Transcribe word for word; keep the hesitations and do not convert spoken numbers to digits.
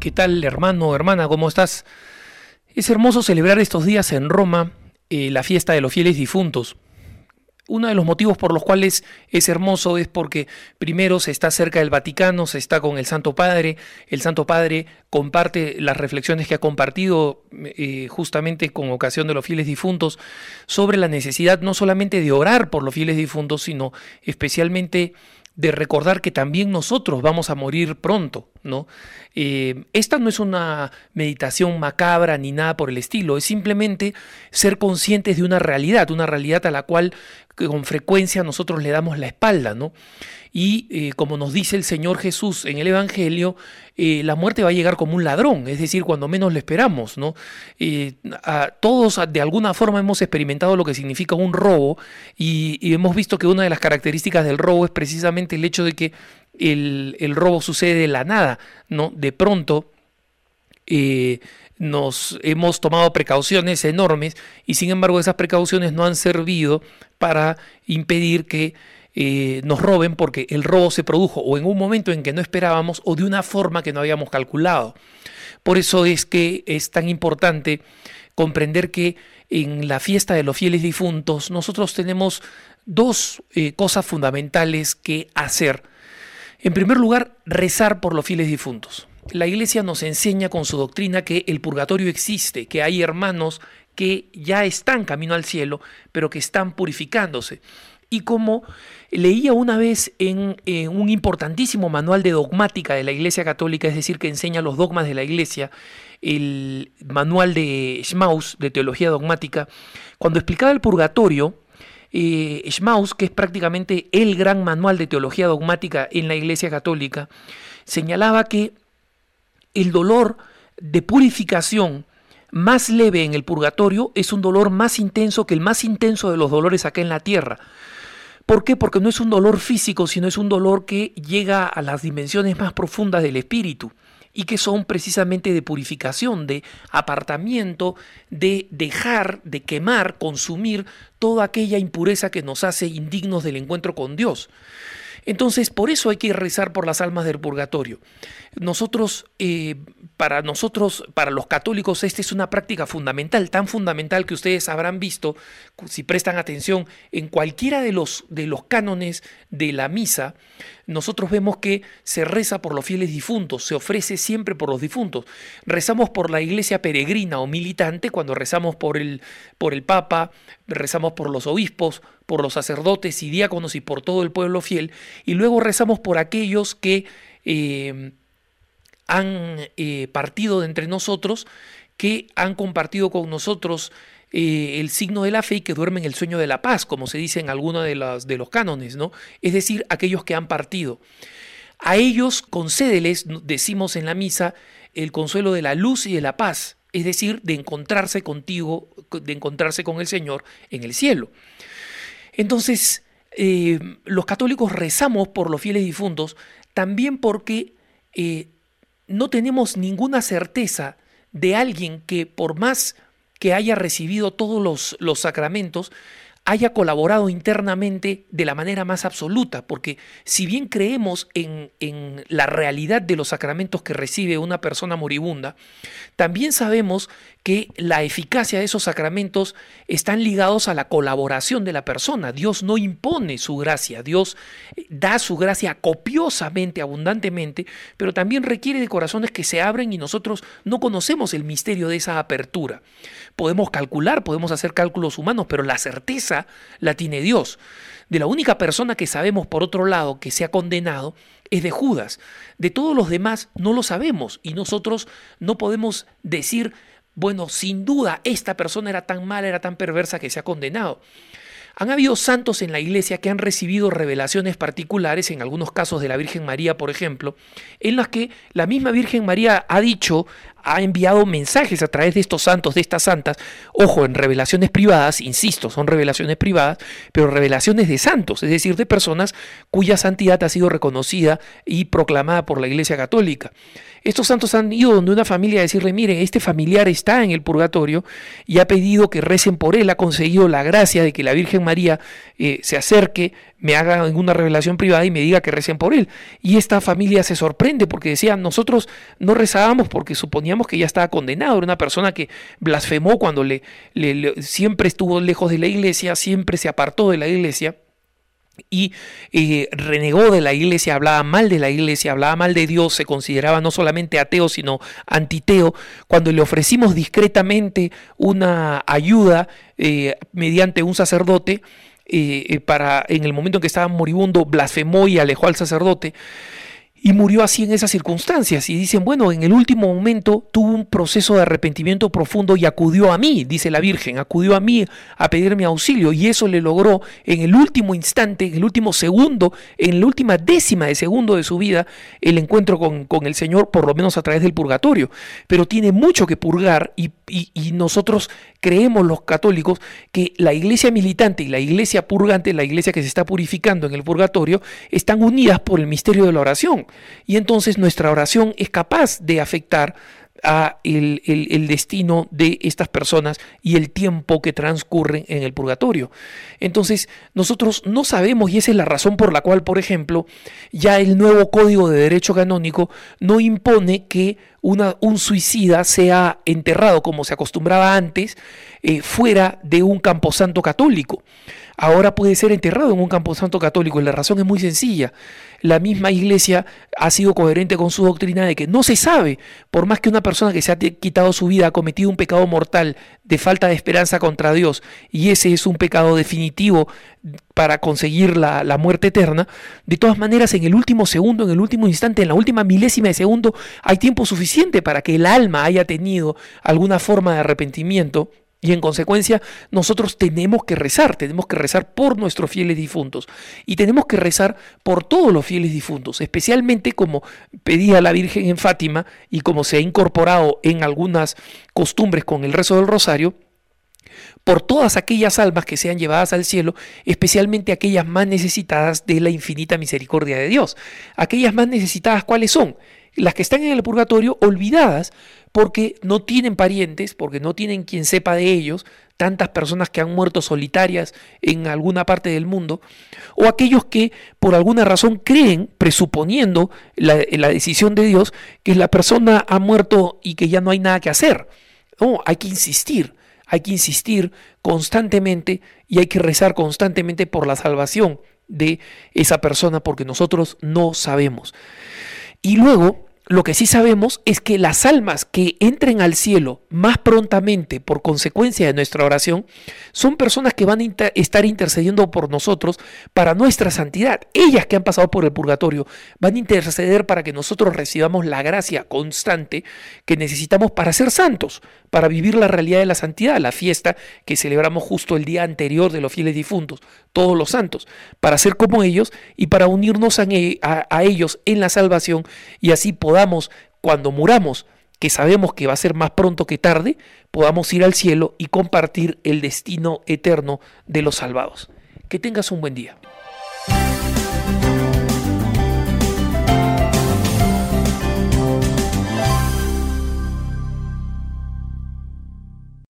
¿Qué tal, hermano, hermana? ¿Cómo estás? Es hermoso celebrar estos días en Roma eh, la fiesta de los fieles difuntos. Uno de los motivos por los cuales es hermoso es porque primero se está cerca del Vaticano, se está con el Santo Padre, el Santo Padre comparte las reflexiones que ha compartido eh, justamente con ocasión de los fieles difuntos sobre la necesidad no solamente de orar por los fieles difuntos, sino especialmente de recordar que también nosotros vamos a morir pronto, ¿no? Eh, esta no es una meditación macabra ni nada por el estilo, es simplemente ser conscientes de una realidad, una realidad a la cual con frecuencia nosotros le damos la espalda, ¿no? Y eh, como nos dice el Señor Jesús en el Evangelio, eh, la muerte va a llegar como un ladrón, es decir, cuando menos lo esperamos, ¿no? Eh, a, todos de alguna forma hemos experimentado lo que significa un robo y, y hemos visto que una de las características del robo es precisamente el hecho de que el, el robo sucede de la nada, ¿no? De pronto eh, nos hemos tomado precauciones enormes y sin embargo esas precauciones no han servido para impedir que Eh, nos roben, porque el robo se produjo o en un momento en que no esperábamos o de una forma que no habíamos calculado. Por eso es que es tan importante comprender que en la fiesta de los fieles difuntos nosotros tenemos dos eh, cosas fundamentales que hacer. En primer lugar, rezar por los fieles difuntos. La Iglesia nos enseña con su doctrina que el purgatorio existe, que hay hermanos que ya están camino al cielo, pero que están purificándose. Y como leía una vez en, en un importantísimo manual de dogmática de la Iglesia Católica, es decir, que enseña los dogmas de la Iglesia, el manual de Schmaus, de Teología Dogmática, cuando explicaba el purgatorio, eh, Schmaus, que es prácticamente el gran manual de Teología Dogmática en la Iglesia Católica, señalaba que el dolor de purificación más leve en el purgatorio es un dolor más intenso que el más intenso de los dolores acá en la tierra. ¿Por qué? Porque no es un dolor físico, sino es un dolor que llega a las dimensiones más profundas del espíritu y que son precisamente de purificación, de apartamiento, de dejar, de quemar, consumir toda aquella impureza que nos hace indignos del encuentro con Dios. Entonces, por eso hay que rezar por las almas del purgatorio. Nosotros, eh, para nosotros, para los católicos, esta es una práctica fundamental, tan fundamental que ustedes habrán visto, si prestan atención, en cualquiera de los, de los cánones de la misa, nosotros vemos que se reza por los fieles difuntos, se ofrece siempre por los difuntos. Rezamos por la iglesia peregrina o militante cuando rezamos por el, por el Papa, rezamos por los obispos, por los sacerdotes y diáconos y por todo el pueblo fiel, y luego rezamos por aquellos que eh, han eh, partido de entre nosotros, que han compartido con nosotros eh, el signo de la fe y que duermen el sueño de la paz, como se dice en algunos de, las, de los cánones, ¿no? Es decir, aquellos que han partido. A ellos concédeles, decimos en la misa, el consuelo de la luz y de la paz, es decir, de encontrarse contigo, de encontrarse con el Señor en el cielo. Entonces, eh, los católicos rezamos por los fieles difuntos también porque eh, no tenemos ninguna certeza de alguien que por más que haya recibido todos los, los sacramentos, haya colaborado internamente de la manera más absoluta, porque si bien creemos en, en la realidad de los sacramentos que recibe una persona moribunda, también sabemos que la eficacia de esos sacramentos están ligados a la colaboración de la persona. Dios no impone su gracia, Dios da su gracia copiosamente, abundantemente, pero también requiere de corazones que se abren y nosotros no conocemos el misterio de esa apertura. Podemos calcular, podemos hacer cálculos humanos, pero la certeza la tiene Dios. De la única persona que sabemos, por otro lado, que se ha condenado es de Judas. De todos los demás no lo sabemos y nosotros no podemos decir, bueno, sin duda esta persona era tan mala, era tan perversa que se ha condenado. Han habido santos en la iglesia que han recibido revelaciones particulares, en algunos casos de la Virgen María, por ejemplo, en las que la misma Virgen María ha dicho, ha enviado mensajes a través de estos santos, de estas santas, ojo, en revelaciones privadas, insisto, son revelaciones privadas, pero revelaciones de santos, es decir, de personas cuya santidad ha sido reconocida y proclamada por la Iglesia Católica. Estos santos han ido donde una familia a decirle, miren, este familiar está en el purgatorio y ha pedido que recen por él, ha conseguido la gracia de que la Virgen María eh, se acerque, me haga una revelación privada y me diga que recen por él. Y esta familia se sorprende porque decían, nosotros no rezábamos porque suponíamos que ya estaba condenado, era una persona que blasfemó cuando le, le, le siempre estuvo lejos de la iglesia, siempre se apartó de la iglesia y eh, renegó de la iglesia, hablaba mal de la iglesia, hablaba mal de Dios, se consideraba no solamente ateo sino antiteo. Cuando le ofrecimos discretamente una ayuda eh, mediante un sacerdote, eh, para en el momento en que estaba moribundo, blasfemó y alejó al sacerdote y murió así en esas circunstancias. Y dicen, bueno, en el último momento tuvo un proceso de arrepentimiento profundo y acudió a mí, dice la Virgen, acudió a mí a pedirme auxilio, y eso le logró en el último instante, en el último segundo, en la última décima de segundo de su vida, el encuentro con, con el Señor, por lo menos a través del purgatorio. Pero tiene mucho que purgar y, y, y nosotros creemos, los católicos, que la iglesia militante y la iglesia purgante, la iglesia que se está purificando en el purgatorio, están unidas por el misterio de la oración. Y entonces nuestra oración es capaz de afectar a el, el, el destino de estas personas y el tiempo que transcurren en el purgatorio. Entonces nosotros no sabemos, y esa es la razón por la cual, por ejemplo, ya el nuevo Código de Derecho Canónico no impone que una, un suicida sea enterrado, como se acostumbraba antes, eh, fuera de un camposanto católico. Ahora puede ser enterrado en un camposanto católico, y la razón es muy sencilla. La misma iglesia ha sido coherente con su doctrina de que no se sabe, por más que una persona que se ha quitado su vida ha cometido un pecado mortal de falta de esperanza contra Dios, y ese es un pecado definitivo para conseguir la, la muerte eterna, de todas maneras en el último segundo, en el último instante, en la última milésima de segundo, hay tiempo suficiente para que el alma haya tenido alguna forma de arrepentimiento. Y en consecuencia nosotros tenemos que rezar, tenemos que rezar por nuestros fieles difuntos y tenemos que rezar por todos los fieles difuntos, especialmente como pedía la Virgen en Fátima y como se ha incorporado en algunas costumbres con el rezo del rosario, por todas aquellas almas que sean llevadas al cielo, especialmente aquellas más necesitadas de la infinita misericordia de Dios. Aquellas más necesitadas, ¿cuáles son? Las que están en el purgatorio olvidadas porque no tienen parientes, porque no tienen quien sepa de ellos, tantas personas que han muerto solitarias en alguna parte del mundo, o aquellos que por alguna razón creen, presuponiendo la, la decisión de Dios, que la persona ha muerto y que ya no hay nada que hacer. No, hay que insistir, hay que insistir constantemente y hay que rezar constantemente por la salvación de esa persona, porque nosotros no sabemos. Y luego, lo que sí sabemos es que las almas que entren al cielo más prontamente por consecuencia de nuestra oración son personas que van a inter- estar intercediendo por nosotros para nuestra santidad. Ellas que han pasado por el purgatorio van a interceder para que nosotros recibamos la gracia constante que necesitamos para ser santos, para vivir la realidad de la santidad, la fiesta que celebramos justo el día anterior de los fieles difuntos, todos los santos, para ser como ellos y para unirnos a, a, a ellos en la salvación, y así podamos, cuando muramos, que sabemos que va a ser más pronto que tarde, podamos ir al cielo y compartir el destino eterno de los salvados. Que tengas un buen día.